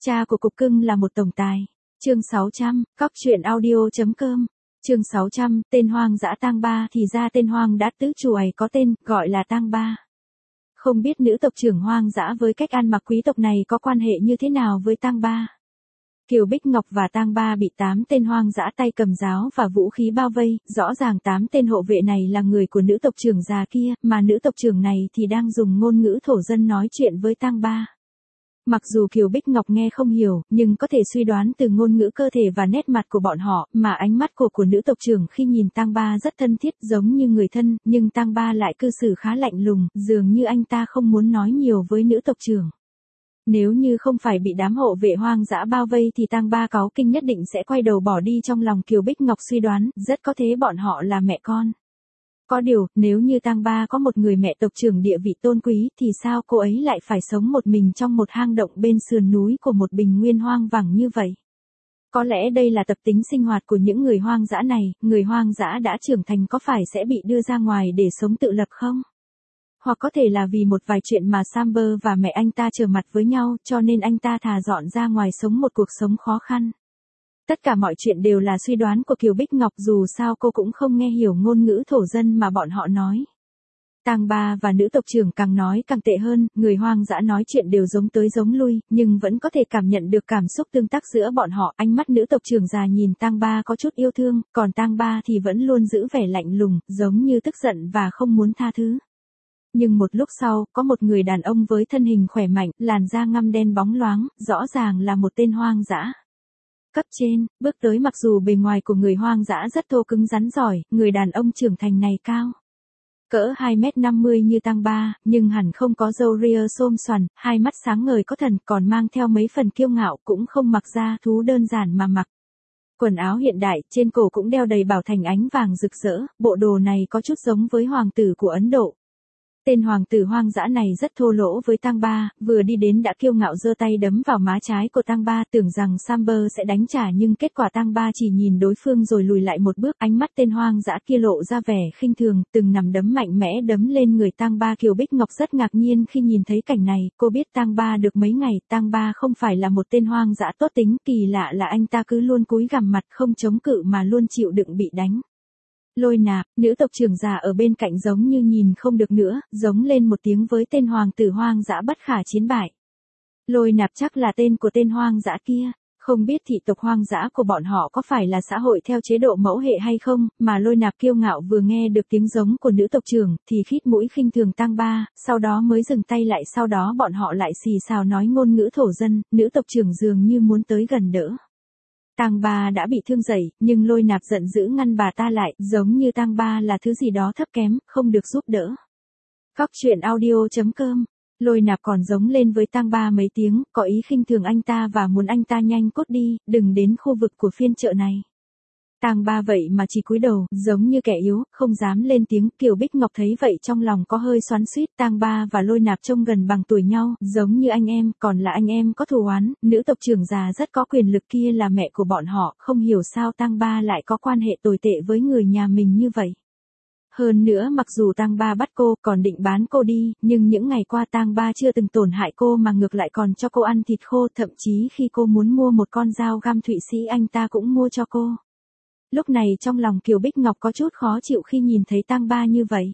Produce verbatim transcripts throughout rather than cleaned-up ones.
Cha của cục cưng là một tổng tài. Chương sáu trăm, cóc truyện audio.com. Chương sáu trăm, tên hoang dã tang ba. Thì ra tên hoang dã tứ chuồi có tên, gọi là tang ba. Không biết nữ tộc trưởng hoang dã với cách ăn mặc quý tộc này có quan hệ như thế nào với tang ba. Kiều Bích Ngọc và tang ba bị tám tên hoang dã tay cầm giáo và vũ khí bao vây, rõ ràng tám tên hộ vệ này là người của nữ tộc trưởng già kia, mà nữ tộc trưởng này thì đang dùng ngôn ngữ thổ dân nói chuyện với tang ba. Mặc dù Kiều Bích Ngọc nghe không hiểu, nhưng có thể suy đoán từ ngôn ngữ cơ thể và nét mặt của bọn họ, mà ánh mắt của của nữ tộc trưởng khi nhìn tang ba rất thân thiết giống như người thân, nhưng tang ba lại cư xử khá lạnh lùng, dường như anh ta không muốn nói nhiều với nữ tộc trưởng. Nếu như không phải bị đám hộ vệ hoang dã bao vây thì tang ba cáu kinh nhất định sẽ quay đầu bỏ đi. Trong lòng Kiều Bích Ngọc suy đoán, rất có thể bọn họ là mẹ con. Có điều, nếu như tang ba có một người mẹ tộc trưởng địa vị tôn quý, thì sao cô ấy lại phải sống một mình trong một hang động bên sườn núi của một bình nguyên hoang vắng như vậy? Có lẽ đây là tập tính sinh hoạt của những người hoang dã này, người hoang dã đã trưởng thành có phải sẽ bị đưa ra ngoài để sống tự lập không? Hoặc có thể là vì một vài chuyện mà Samber và mẹ anh ta trở mặt với nhau, cho nên anh ta thà dọn ra ngoài sống một cuộc sống khó khăn. Tất cả mọi chuyện đều là suy đoán của Kiều Bích Ngọc, dù sao cô cũng không nghe hiểu ngôn ngữ thổ dân mà bọn họ nói. Tang ba và nữ tộc trưởng càng nói càng tệ hơn, người hoang dã nói chuyện đều giống tới giống lui, nhưng vẫn có thể cảm nhận được cảm xúc tương tác giữa bọn họ. Ánh mắt nữ tộc trưởng già nhìn tang ba có chút yêu thương, còn tang ba thì vẫn luôn giữ vẻ lạnh lùng, giống như tức giận và không muốn tha thứ. Nhưng một lúc sau, có một người đàn ông với thân hình khỏe mạnh, làn da ngăm đen bóng loáng, rõ ràng là một tên hoang dã. Cấp trên, bước tới. Mặc dù bề ngoài của người hoang dã rất thô cứng rắn giỏi, người đàn ông trưởng thành này cao cỡ hai mét năm mươi như tang ba, nhưng hẳn không có râu ria xôm xoằn, hai mắt sáng ngời có thần, còn mang theo mấy phần kiêu ngạo, cũng không mặc da thú đơn giản mà mặc quần áo hiện đại, trên cổ cũng đeo đầy bảo thạch ánh vàng rực rỡ, bộ đồ này có chút giống với hoàng tử của Ấn Độ. Tên hoàng tử hoang dã này rất thô lỗ với tang ba, vừa đi đến đã kiêu ngạo giơ tay đấm vào má trái của tang ba, tưởng rằng Samber sẽ đánh trả, nhưng kết quả tang ba chỉ nhìn đối phương rồi lùi lại một bước. Ánh mắt tên hoang dã kia lộ ra vẻ khinh thường, từng nằm đấm mạnh mẽ đấm lên người tang ba. Kiều Bích Ngọc rất ngạc nhiên khi nhìn thấy cảnh này, cô biết tang ba được mấy ngày, tang ba không phải là một tên hoang dã tốt tính, kỳ lạ là anh ta cứ luôn cúi gằm mặt không chống cự mà luôn chịu đựng bị đánh. Lôi Nạp, nữ tộc trưởng già ở bên cạnh giống như nhìn không được nữa, giống lên một tiếng với tên hoàng tử hoang dã bất khả chiến bại. Lôi Nạp chắc là tên của tên hoang dã kia, không biết thị tộc hoang dã của bọn họ có phải là xã hội theo chế độ mẫu hệ hay không, mà Lôi Nạp kiêu ngạo vừa nghe được tiếng giống của nữ tộc trưởng, thì khít mũi khinh thường tang ba, sau đó mới dừng tay lại. Sau đó bọn họ lại xì xào nói ngôn ngữ thổ dân, nữ tộc trưởng dường như muốn tới gần đỡ. Tang ba đã bị thương dậy, nhưng Lôi Nạp giận dữ ngăn bà ta lại, giống như tang ba là thứ gì đó thấp kém, không được giúp đỡ. Cóc truyện audio.com. Lôi Nạp còn giống lên với tang ba mấy tiếng, có ý khinh thường anh ta và muốn anh ta nhanh cút đi, đừng đến khu vực của phiên chợ này. Tang ba vậy mà chỉ cúi đầu, giống như kẻ yếu, không dám lên tiếng. Kiều Bích Ngọc thấy vậy trong lòng có hơi xoắn xuýt. Tang ba và Lôi Nạp trông gần bằng tuổi nhau, giống như anh em, còn là anh em có thù oán. Nữ tộc trưởng già rất có quyền lực kia là mẹ của bọn họ, không hiểu sao tang ba lại có quan hệ tồi tệ với người nhà mình như vậy. Hơn nữa, mặc dù tang ba bắt cô, còn định bán cô đi, nhưng những ngày qua tang ba chưa từng tổn hại cô mà ngược lại còn cho cô ăn thịt khô, thậm chí khi cô muốn mua một con dao găm Thụy Sĩ anh ta cũng mua cho cô. Lúc này trong lòng Kiều Bích Ngọc có chút khó chịu khi nhìn thấy tang ba như vậy.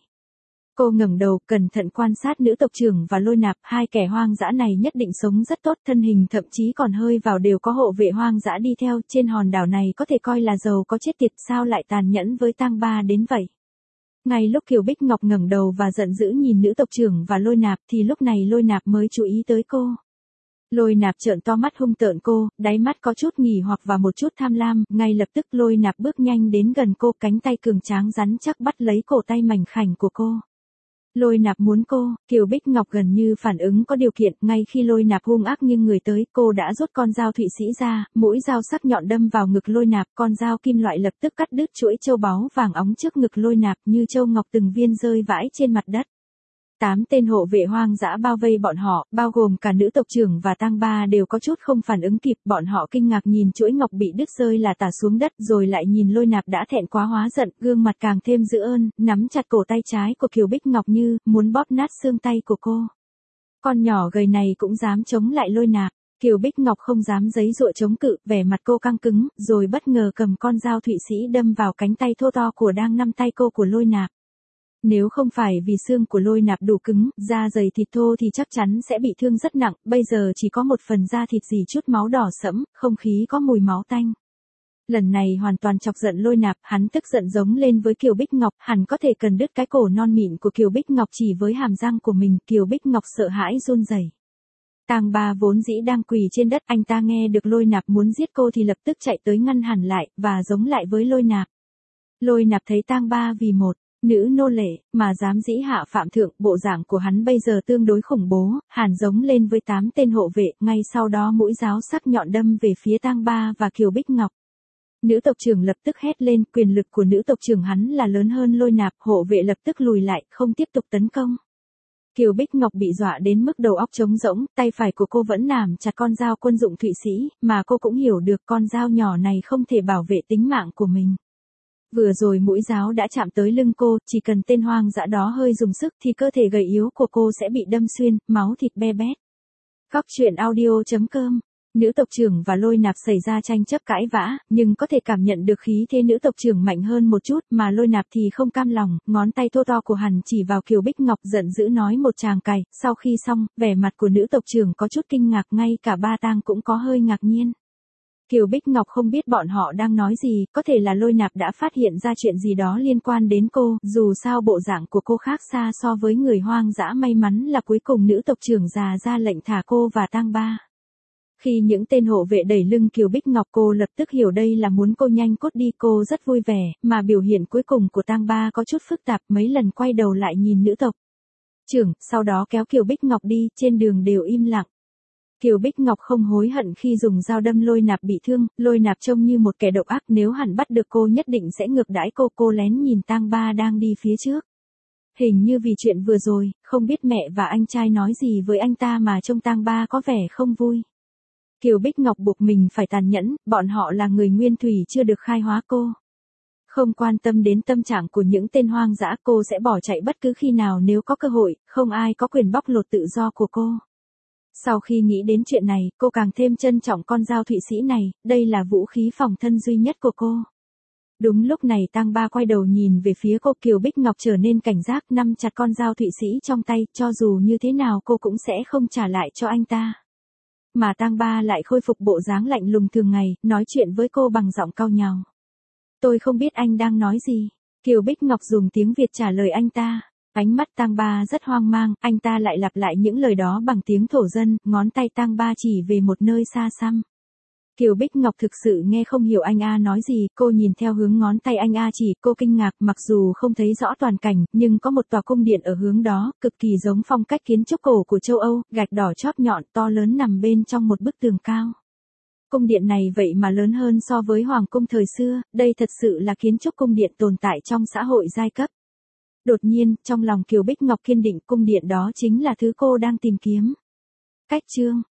Cô ngẩng đầu, cẩn thận quan sát nữ tộc trưởng và Lôi Nạp, hai kẻ hoang dã này nhất định sống rất tốt, thân hình thậm chí còn hơi vào đều có hộ vệ hoang dã đi theo, trên hòn đảo này có thể coi là giàu có chết tiệt, sao lại tàn nhẫn với tang ba đến vậy. Ngay lúc Kiều Bích Ngọc ngẩng đầu và giận dữ nhìn nữ tộc trưởng và Lôi Nạp thì lúc này Lôi Nạp mới chú ý tới cô. Lôi Nạp trợn to mắt hung tợn cô, đáy mắt có chút nghỉ hoặc và một chút tham lam, ngay lập tức Lôi Nạp bước nhanh đến gần cô, cánh tay cường tráng rắn chắc bắt lấy cổ tay mảnh khảnh của cô. Lôi Nạp muốn cô, Kiều Bích Ngọc gần như phản ứng có điều kiện, ngay khi Lôi Nạp hung ác nghiêng người tới, cô đã rút con dao Thụy Sĩ ra, mũi dao sắc nhọn đâm vào ngực Lôi Nạp, con dao kim loại lập tức cắt đứt chuỗi châu báu vàng óng trước ngực Lôi Nạp, như châu ngọc từng viên rơi vãi trên mặt đất. Tám tên hộ vệ hoang dã bao vây bọn họ, bao gồm cả nữ tộc trưởng và tang ba đều có chút không phản ứng kịp, bọn họ kinh ngạc nhìn chuỗi ngọc bị đứt rơi là tả xuống đất, rồi lại nhìn Lôi Nạp đã thẹn quá hóa giận, gương mặt càng thêm dữ ơn, nắm chặt cổ tay trái của Kiều Bích Ngọc như muốn bóp nát xương tay của cô. Con nhỏ gầy này cũng dám chống lại Lôi Nạp. Kiều Bích Ngọc không dám giấy dụa chống cự, vẻ mặt cô căng cứng, rồi bất ngờ cầm con dao Thụy Sĩ đâm vào cánh tay thô to của đang nắm tay cô của Lôi Nạp. Nếu không phải vì xương của Lôi Nạp đủ cứng, da dày thịt thô thì chắc chắn sẽ bị thương rất nặng, bây giờ chỉ có một phần da thịt dì chút máu đỏ sẫm, không khí có mùi máu tanh. Lần này hoàn toàn chọc giận Lôi Nạp, hắn tức giận giống lên với Kiều Bích Ngọc, hẳn có thể cần đứt cái cổ non mịn của Kiều Bích Ngọc chỉ với hàm răng của mình, Kiều Bích Ngọc sợ hãi run rẩy. Tang Ba vốn dĩ đang quỳ trên đất, anh ta nghe được Lôi Nạp muốn giết cô thì lập tức chạy tới ngăn hẳn lại, và giống lại với Lôi Nạp. Lôi Nạp thấy Tang Ba vì một nữ nô lệ mà dám dĩ hạ phạm thượng, bộ dạng của hắn bây giờ tương đối khủng bố, hẳn giống lên với tám tên hộ vệ, ngay sau đó mũi giáo sắc nhọn đâm về phía Tang Ba và Kiều Bích Ngọc. Nữ tộc trưởng lập tức hét lên, quyền lực của nữ tộc trưởng hắn là lớn hơn Lôi Nạp, hộ vệ lập tức lùi lại, không tiếp tục tấn công. Kiều Bích Ngọc bị dọa đến mức đầu óc trống rỗng, tay phải của cô vẫn nắm chặt con dao quân dụng Thụy Sĩ, mà cô cũng hiểu được con dao nhỏ này không thể bảo vệ tính mạng của mình. Vừa rồi mũi giáo đã chạm tới lưng cô, chỉ cần tên hoang dã đó hơi dùng sức thì cơ thể gầy yếu của cô sẽ bị đâm xuyên, máu thịt be bét. Góc truyện audio chấm com. Nữ tộc trưởng và Lôi Nạp xảy ra tranh chấp cãi vã, nhưng có thể cảm nhận được khí thế nữ tộc trưởng mạnh hơn một chút, mà Lôi Nạp thì không cam lòng, ngón tay thô to của hắn chỉ vào Kiều Bích Ngọc giận dữ nói một tràng cày, sau khi xong, vẻ mặt của nữ tộc trưởng có chút kinh ngạc, ngay cả Ba Tang cũng có hơi ngạc nhiên. Kiều Bích Ngọc không biết bọn họ đang nói gì, có thể là Lôi Nạp đã phát hiện ra chuyện gì đó liên quan đến cô, dù sao bộ dạng của cô khác xa so với người hoang dã, may mắn là cuối cùng nữ tộc trưởng già ra lệnh thả cô và Tang Ba. Khi những tên hộ vệ đẩy lưng Kiều Bích Ngọc, cô lập tức hiểu đây là muốn cô nhanh cút đi, cô rất vui vẻ, mà biểu hiện cuối cùng của Tang Ba có chút phức tạp, mấy lần quay đầu lại nhìn nữ tộc trưởng, sau đó kéo Kiều Bích Ngọc đi, trên đường đều im lặng. Kiều Bích Ngọc không hối hận khi dùng dao đâm Lôi Nạp bị thương, Lôi Nạp trông như một kẻ độc ác, nếu hẳn bắt được cô nhất định sẽ ngược đãi cô, cô lén nhìn Tang Ba đang đi phía trước. Hình như vì chuyện vừa rồi, không biết mẹ và anh trai nói gì với anh ta mà trông Tang Ba có vẻ không vui. Kiều Bích Ngọc buộc mình phải tàn nhẫn, bọn họ là người nguyên thủy chưa được khai hóa cô. Không quan tâm đến tâm trạng của những tên hoang dã, cô sẽ bỏ chạy bất cứ khi nào nếu có cơ hội, không ai có quyền bóc lột tự do của cô. Sau khi nghĩ đến chuyện này, cô càng thêm trân trọng con dao Thụy Sĩ này, đây là vũ khí phòng thân duy nhất của cô. Đúng lúc này Tang Ba quay đầu nhìn về phía cô, Kiều Bích Ngọc trở nên cảnh giác, nắm chặt con dao Thụy Sĩ trong tay, cho dù như thế nào cô cũng sẽ không trả lại cho anh ta. Mà Tang Ba lại khôi phục bộ dáng lạnh lùng thường ngày, nói chuyện với cô bằng giọng cau nhàu. Tôi không biết anh đang nói gì. Kiều Bích Ngọc dùng tiếng Việt trả lời anh ta. Ánh mắt Tang Ba rất hoang mang, anh ta lại lặp lại những lời đó bằng tiếng thổ dân, ngón tay Tang Ba chỉ về một nơi xa xăm. Kiều Bích Ngọc thực sự nghe không hiểu anh A nói gì, cô nhìn theo hướng ngón tay anh A chỉ, cô kinh ngạc, mặc dù không thấy rõ toàn cảnh, nhưng có một tòa cung điện ở hướng đó, cực kỳ giống phong cách kiến trúc cổ của châu Âu, gạch đỏ chóp nhọn to lớn nằm bên trong một bức tường cao. Cung điện này vậy mà lớn hơn so với hoàng cung thời xưa, đây thật sự là kiến trúc cung điện tồn tại trong xã hội giai cấp. Đột nhiên, trong lòng Kiều Bích Ngọc kiên định, cung điện đó chính là thứ cô đang tìm kiếm. Cách chương